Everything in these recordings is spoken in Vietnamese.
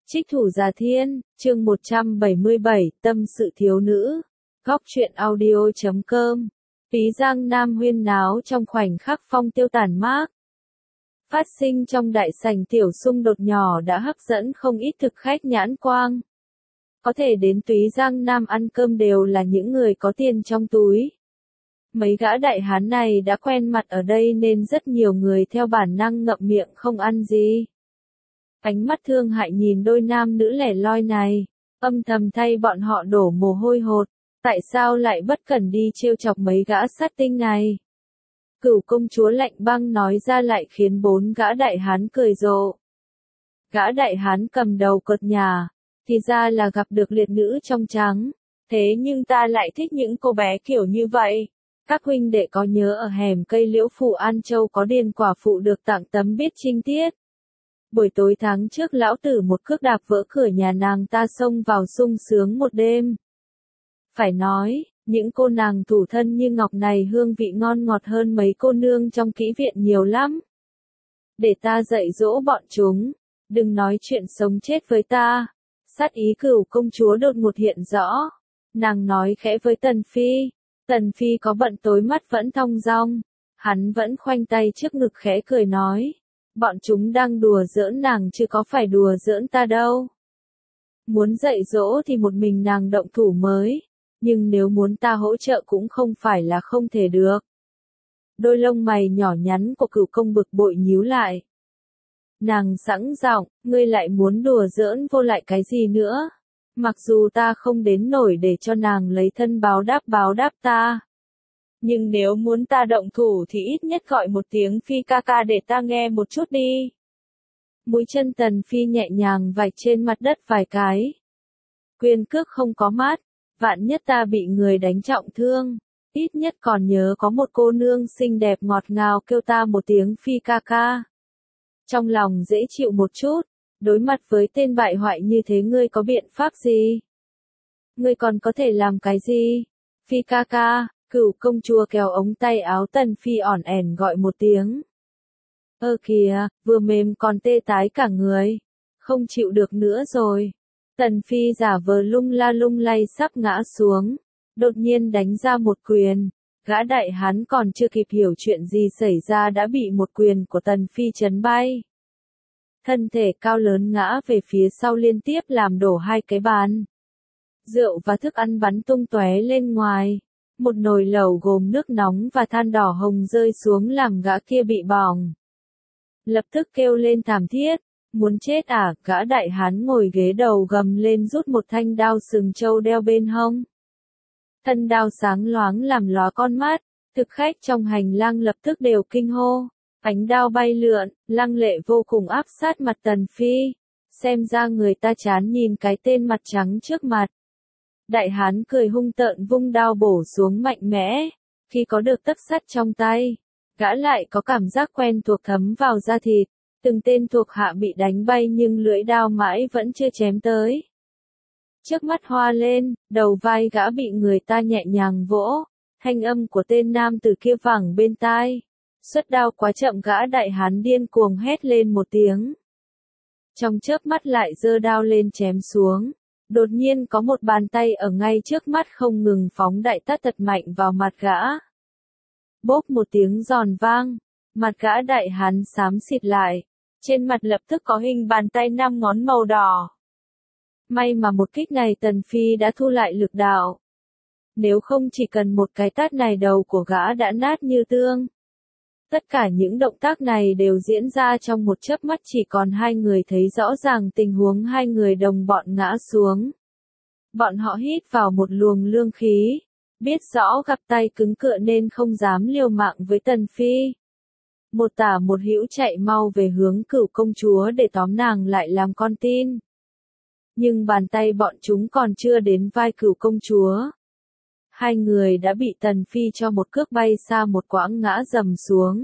Trích Thủ Già Thiên, chương 177, Tâm sự thiếu nữ. Góc truyện audio.com. Phí Giang Nam huyên náo trong khoảnh khắc phong tiêu tàn mát. Phát sinh trong đại sảnh tiểu xung đột nhỏ đã hấp dẫn không ít thực khách nhãn quang. Có thể đến Túy Giang Nam ăn cơm đều là những người có tiền trong túi. Mấy gã đại hán này đã quen mặt ở đây nên rất nhiều người theo bản năng ngậm miệng không ăn gì. Ánh mắt thương hại nhìn đôi nam nữ lẻ loi này, âm thầm thay bọn họ đổ mồ hôi hột, tại sao lại bất cẩn đi trêu chọc mấy gã sát tinh này. Cửu công chúa lạnh băng nói ra lại khiến bốn gã đại hán cười rộ. Gã đại hán cầm đầu cợt nhả, thì ra là gặp được liệt nữ trong trắng, thế nhưng ta lại thích những cô bé kiểu như vậy. Các huynh đệ có nhớ ở hẻm cây liễu phủ An Châu có điền quả phụ được tặng tấm biết trinh tiết. Buổi tối tháng trước lão tử một cước đạp vỡ cửa nhà nàng ta xông vào sung sướng một đêm. Phải nói, những cô nàng thủ thân như ngọc này hương vị ngon ngọt hơn mấy cô nương trong kỹ viện nhiều lắm. Để ta dạy dỗ bọn chúng, đừng nói chuyện sống chết với ta. Sát ý Cửu công chúa đột ngột hiện rõ. Nàng nói khẽ với Tần Phi. Tần Phi có bận tối mắt vẫn thong dong. Hắn vẫn khoanh tay trước ngực khẽ cười nói. Bọn chúng đang đùa giỡn nàng chứ có phải đùa giỡn ta đâu. Muốn dạy dỗ thì một mình nàng động thủ mới, nhưng nếu muốn ta hỗ trợ cũng không phải là không thể được. Đôi lông mày nhỏ nhắn của Cửu công bực bội nhíu lại. Nàng sẵn giọng, ngươi lại muốn đùa giỡn vô lại cái gì nữa? Mặc dù ta không đến nổi để cho nàng lấy thân báo đáp ta. Nhưng nếu muốn ta động thủ thì ít nhất gọi một tiếng Phi ca ca để ta nghe một chút đi. Mũi chân Tần Phi nhẹ nhàng vạch trên mặt đất vài cái. Quyền cước không có mát, vạn nhất ta bị người đánh trọng thương. Ít nhất còn nhớ có một cô nương xinh đẹp ngọt ngào kêu ta một tiếng Phi ca ca. Trong lòng dễ chịu một chút, đối mặt với tên bại hoại như thế ngươi có biện pháp gì? Ngươi còn có thể làm cái gì? Phi ca ca. Cửu công chúa kéo ống tay áo Tần Phi ỏn ẻn gọi một tiếng. Ơ kìa, vừa mềm còn tê tái cả người. Không chịu được nữa rồi. Tần Phi giả vờ lung lay sắp ngã xuống. Đột nhiên đánh ra một quyền. Gã đại hán còn chưa kịp hiểu chuyện gì xảy ra đã bị một quyền của Tần Phi chấn bay. Thân thể cao lớn ngã về phía sau liên tiếp làm đổ hai cái bàn. Rượu và thức ăn bắn tung tóe lên ngoài. Một nồi lẩu gồm nước nóng và than đỏ hồng rơi xuống làm gã kia bị bỏng. Lập tức kêu lên thảm thiết, muốn chết à, gã đại hán ngồi ghế đầu gầm lên rút một thanh đao sừng trâu đeo bên hông. Thân đao sáng loáng làm lóa con mắt, thực khách trong hành lang lập tức đều kinh hô. Ánh đao bay lượn, lăng lệ vô cùng áp sát mặt Tần Phi. Xem ra người ta chán nhìn cái tên mặt trắng trước mặt. Đại hán cười hung tợn vung đao bổ xuống mạnh mẽ. Khi có được tấc sắt trong tay, gã lại có cảm giác quen thuộc thấm vào da thịt. Từng tên thuộc hạ bị đánh bay nhưng lưỡi đao mãi vẫn chưa chém tới. Trước mắt hoa lên, đầu vai gã bị người ta nhẹ nhàng vỗ. Thanh âm của tên nam tử kia vẳng bên tai. Xuất đao quá chậm gã đại hán điên cuồng hét lên một tiếng. Trong chớp mắt lại giơ đao lên chém xuống. Đột nhiên có một bàn tay ở ngay trước mắt không ngừng phóng đại tát thật mạnh vào mặt gã. Bốp một tiếng giòn vang, mặt gã đại hán xám xịt lại, trên mặt lập tức có hình bàn tay 5 ngón màu đỏ. May mà một kích này Tần Phi đã thu lại lực đạo. Nếu không chỉ cần một cái tát này đầu của gã đã nát như tương. Tất cả những động tác này đều diễn ra trong một chớp mắt chỉ còn hai người thấy rõ ràng tình huống hai người đồng bọn ngã xuống. Bọn họ hít vào một luồng lương khí, biết rõ gặp tay cứng cựa nên không dám liều mạng với Tần Phi. Một tả một hữu chạy mau về hướng Cửu công chúa để tóm nàng lại làm con tin. Nhưng bàn tay bọn chúng còn chưa đến vai Cửu công chúa. Hai người đã bị Tần Phi cho một cước bay xa một quãng ngã dầm xuống.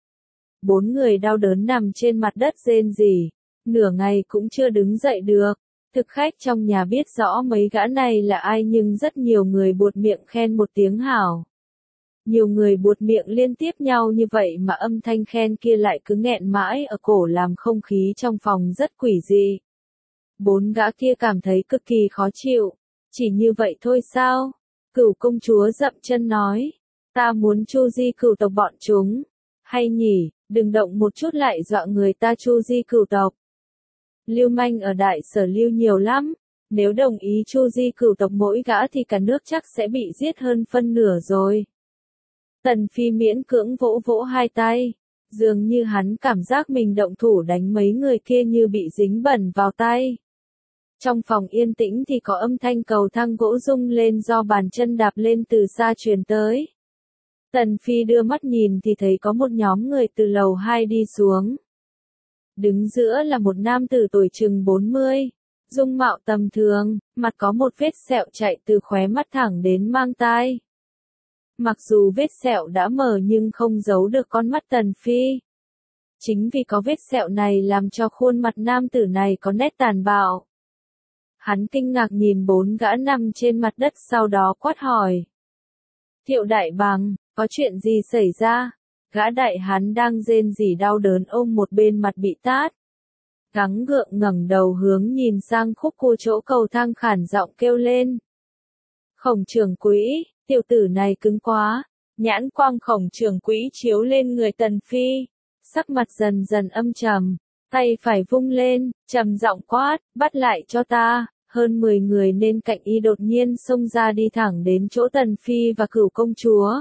Bốn người đau đớn nằm trên mặt đất rên rỉ, nửa ngày cũng chưa đứng dậy được. Thực khách trong nhà biết rõ mấy gã này là ai nhưng rất nhiều người buột miệng khen một tiếng hảo. Nhiều người buột miệng liên tiếp nhau như vậy mà âm thanh khen kia lại cứ nghẹn mãi ở cổ làm không khí trong phòng rất quỷ dị. Bốn gã kia cảm thấy cực kỳ khó chịu. Chỉ như vậy thôi sao? Cửu công chúa dậm chân nói. Ta muốn chu di cửu tộc bọn chúng. Hay nhỉ, đừng động một chút lại dọa người ta chu di cửu tộc. Lưu manh ở đại sở lưu nhiều lắm. Nếu đồng ý chu di cửu tộc mỗi gã thì cả nước chắc sẽ bị giết hơn phân nửa rồi. Tần Phi miễn cưỡng vỗ vỗ hai tay. Dường như hắn cảm giác mình động thủ đánh mấy người kia như bị dính bẩn vào tay. Trong phòng yên tĩnh thì có âm thanh cầu thang gỗ rung lên do bàn chân đạp lên từ xa truyền tới. Tần Phi đưa mắt nhìn thì thấy có một nhóm người từ lầu 2 đi xuống. Đứng giữa là một nam tử tuổi chừng 40, dung mạo tầm thường, mặt có một vết sẹo chạy từ khóe mắt thẳng đến mang tai. Mặc dù vết sẹo đã mờ nhưng không giấu được con mắt Tần Phi. Chính vì có vết sẹo này làm cho khuôn mặt nam tử này có nét tàn bạo. Hắn kinh ngạc nhìn bốn gã nằm trên mặt đất sau đó quát hỏi. Thiệu đại bằng, có chuyện gì xảy ra? Gã đại hán đang rên rỉ đau đớn ôm một bên mặt bị tát. Gắng gượng ngẩng đầu hướng nhìn sang khúc cua chỗ cầu thang khản giọng kêu lên. Khổng trưởng quỹ, tiểu tử này cứng quá. Nhãn quang khổng trưởng quỹ chiếu lên người Tần Phi. Sắc mặt dần dần âm trầm, tay phải vung lên, trầm giọng quát, bắt lại cho ta. Hơn 10 người nên cạnh y đột nhiên xông ra đi thẳng đến chỗ Tần Phi và Cửu công chúa.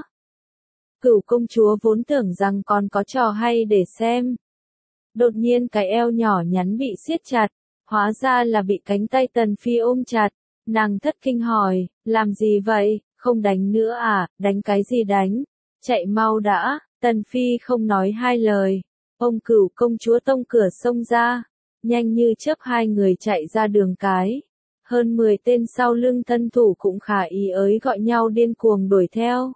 Cửu công chúa vốn tưởng rằng còn có trò hay để xem. Đột nhiên cái eo nhỏ nhắn bị siết chặt, hóa ra là bị cánh tay Tần Phi ôm chặt. Nàng thất kinh hỏi, làm gì vậy, không đánh nữa à, đánh cái gì đánh, chạy mau đã. Tần Phi không nói hai lời, ông Cửu công chúa tông cửa xông ra, nhanh như chớp hai người chạy ra đường cái. Hơn 10 tên sau lưng thân thủ cũng khả ý ới gọi nhau điên cuồng đuổi theo.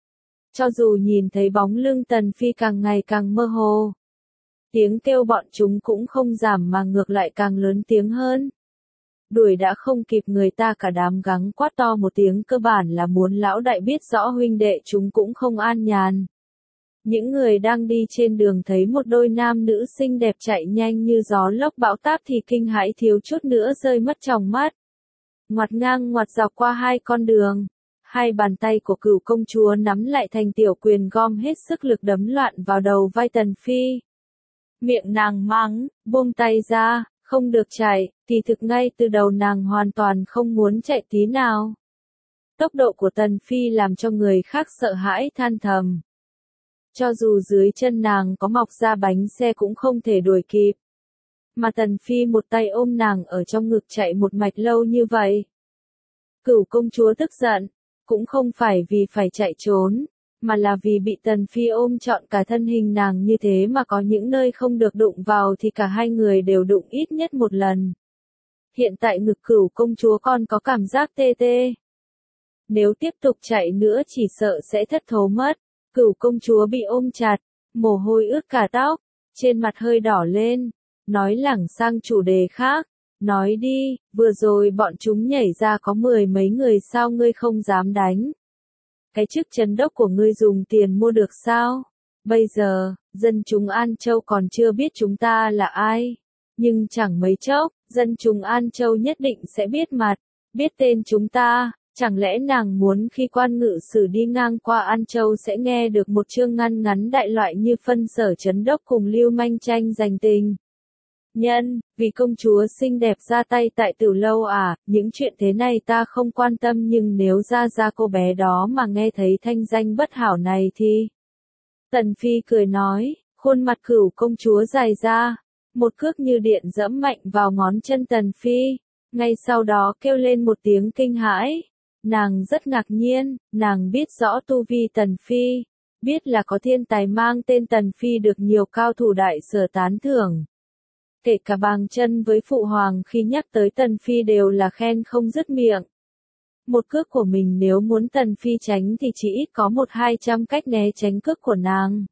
Cho dù nhìn thấy bóng lưng Tần Phi càng ngày càng mơ hồ, tiếng kêu bọn chúng cũng không giảm mà ngược lại càng lớn tiếng hơn. Đuổi đã không kịp người ta cả đám gắng quát to một tiếng cơ bản là muốn lão đại biết rõ huynh đệ chúng cũng không an nhàn. Những người đang đi trên đường thấy một đôi nam nữ xinh đẹp chạy nhanh như gió lốc bão táp thì kinh hãi thiếu chút nữa rơi mất tròng mắt. Ngoặt ngang ngoặt dọc qua hai con đường, hai bàn tay của Cửu công chúa nắm lại thành tiểu quyền gom hết sức lực đấm loạn vào đầu vai Tần Phi. Miệng nàng mắng, buông tay ra, không được chạy, thì thực ngay từ đầu nàng hoàn toàn không muốn chạy tí nào. Tốc độ của Tần Phi làm cho người khác sợ hãi than thầm. Cho dù dưới chân nàng có mọc ra bánh xe cũng không thể đuổi kịp. Mà Tần Phi một tay ôm nàng ở trong ngực chạy một mạch lâu như vậy. Cửu công chúa tức giận, cũng không phải vì phải chạy trốn, mà là vì bị Tần Phi ôm trọn cả thân hình nàng như thế mà có những nơi không được đụng vào thì cả hai người đều đụng ít nhất một lần. Hiện tại ngực Cửu công chúa còn có cảm giác tê tê. Nếu tiếp tục chạy nữa chỉ sợ sẽ thất thố mất. Cửu công chúa bị ôm chặt, mồ hôi ướt cả tóc, trên mặt hơi đỏ lên, nói lẳng sang chủ đề khác, nói đi, vừa rồi bọn chúng nhảy ra có 10 mấy người sao ngươi không dám đánh. Cái chức trấn đốc của ngươi dùng tiền mua được sao? Bây giờ, dân chúng An Châu còn chưa biết chúng ta là ai, nhưng chẳng mấy chốc, dân chúng An Châu nhất định sẽ biết mặt, biết tên chúng ta. Chẳng lẽ nàng muốn khi quan ngự sử đi ngang qua An Châu sẽ nghe được một chương ngăn ngắn đại loại như phân sở trấn đốc cùng Lưu manh tranh giành tình? Nhân, vì công chúa xinh đẹp ra tay tại Tử Lâu à, những chuyện thế này ta không quan tâm nhưng nếu ra cô bé đó mà nghe thấy thanh danh bất hảo này thì... Tần Phi cười nói, khuôn mặt Cửu công chúa dài ra, một cước như điện dẫm mạnh vào ngón chân Tần Phi, ngay sau đó kêu lên một tiếng kinh hãi. Nàng rất ngạc nhiên, nàng biết rõ tu vi Tần Phi, biết là có thiên tài mang tên Tần Phi được nhiều cao thủ đại sở tán thưởng. Kể cả Bàng Chân với Phụ Hoàng khi nhắc tới Tần Phi đều là khen không dứt miệng. Một cước của mình nếu muốn Tần Phi tránh thì chỉ ít có 100-200 cách né tránh cước của nàng.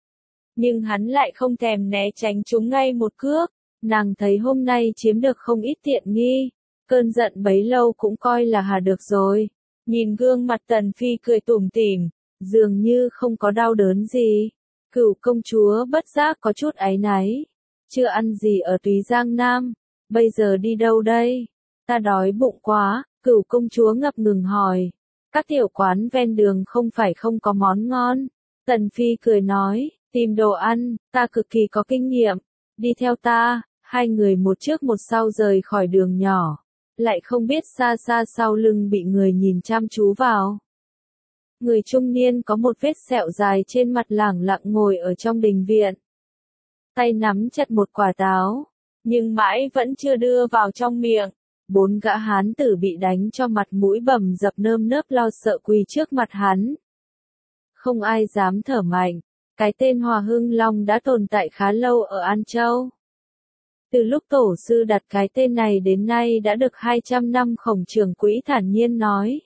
Nhưng hắn lại không thèm né tránh chúng ngay một cước, nàng thấy hôm nay chiếm được không ít tiện nghi. Cơn giận bấy lâu cũng coi là hà được rồi. Nhìn gương mặt Tần Phi cười tủm tỉm, dường như không có đau đớn gì. Cửu công chúa bất giác có chút áy náy. Chưa ăn gì ở Túy Giang Nam, Bây giờ đi đâu đây? Ta đói bụng quá, Cửu công chúa ngập ngừng hỏi. Các tiểu quán ven đường không phải không có món ngon. Tần Phi cười nói, tìm đồ ăn, ta cực kỳ có kinh nghiệm. Đi theo ta, hai người một trước một sau rời khỏi đường nhỏ. Lại không biết xa xa sau lưng bị người nhìn chăm chú vào. Người trung niên có một vết sẹo dài trên mặt lẳng lặng ngồi ở trong đình viện. Tay nắm chặt một quả táo, nhưng mãi vẫn chưa đưa vào trong miệng. Bốn gã hán tử bị đánh cho mặt mũi bầm dập nơm nớp lo sợ quỳ trước mặt hắn. Không ai dám thở mạnh. Cái tên Hòa Hưng Long đã tồn tại khá lâu ở An Châu. Từ lúc tổ sư đặt cái tên này đến nay đã được 200 năm, Khổng Trưởng Quỹ thản nhiên nói.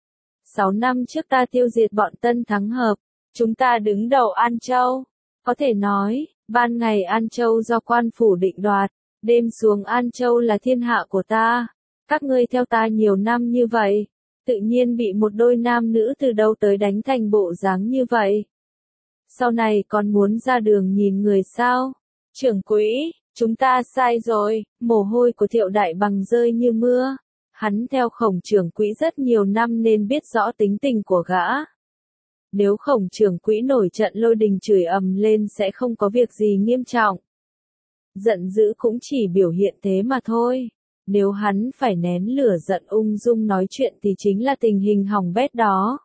6 năm trước ta tiêu diệt bọn Tân Thắng Hợp, chúng ta đứng đầu An Châu. Có thể nói, ban ngày An Châu do quan phủ định đoạt, đêm xuống An Châu là thiên hạ của ta. Các ngươi theo ta nhiều năm như vậy, tự nhiên bị một đôi nam nữ từ đâu tới đánh thành bộ dáng như vậy. Sau này còn muốn ra đường nhìn người sao? Trưởng quỹ, chúng ta sai rồi. Mồ hôi của Thiệu Đại Bằng rơi như mưa. Hắn theo Khổng trưởng quỹ rất nhiều năm nên biết rõ tính tình của gã. Nếu Khổng trưởng quỹ nổi trận lôi đình chửi ầm lên sẽ không có việc gì nghiêm trọng. Giận dữ cũng chỉ biểu hiện thế mà thôi. Nếu hắn phải nén lửa giận ung dung nói chuyện thì chính là tình hình hỏng bét đó.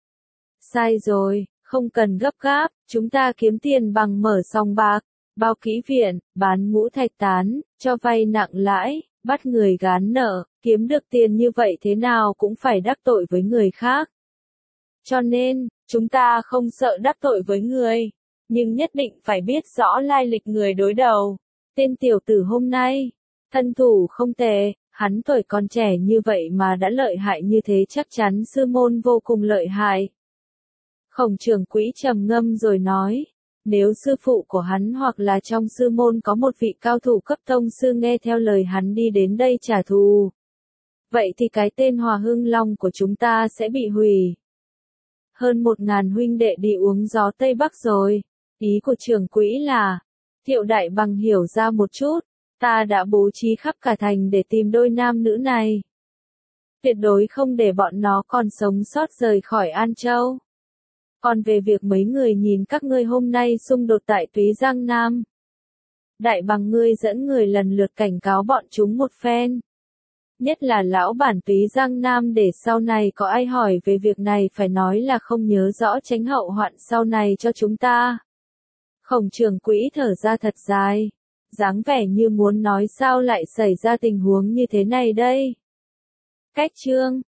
Sai rồi, không cần gấp gáp, chúng ta kiếm tiền bằng mở sòng bạc, bao kỹ viện, bán ngũ thạch tán, cho vay nặng lãi, bắt người gán nợ, kiếm được tiền như vậy thế nào cũng phải đắc tội với người khác. Cho nên, chúng ta không sợ đắc tội với người, nhưng nhất định phải biết rõ lai lịch người đối đầu. Tên tiểu tử hôm nay, thân thủ không tệ, hắn tuổi còn trẻ như vậy mà đã lợi hại như thế chắc chắn sư môn vô cùng lợi hại. Khổng trưởng quỹ trầm ngâm rồi nói, nếu sư phụ của hắn hoặc là trong sư môn có một vị cao thủ cấp tông sư nghe theo lời hắn đi đến đây trả thù, vậy thì cái tên Hòa Hưng Long của chúng ta sẽ bị hủy. Hơn 1000 huynh đệ đi uống gió Tây Bắc rồi. Ý của trưởng quỹ là, Thiệu Đại Bằng hiểu ra một chút, ta đã bố trí khắp cả thành để tìm đôi nam nữ này. Tuyệt đối không để bọn nó còn sống sót rời khỏi An Châu. Còn về việc mấy người nhìn các ngươi hôm nay xung đột tại Túy Giang Nam. Đại Bằng ngươi dẫn người lần lượt cảnh cáo bọn chúng một phen. Nhất là lão bản Túy Giang Nam để sau này có ai hỏi về việc này phải nói là không nhớ rõ tránh hậu hoạn sau này cho chúng ta. Khổng trưởng quỹ thở ra thật dài, dáng vẻ như muốn nói sao lại xảy ra tình huống như thế này đây. Cách chương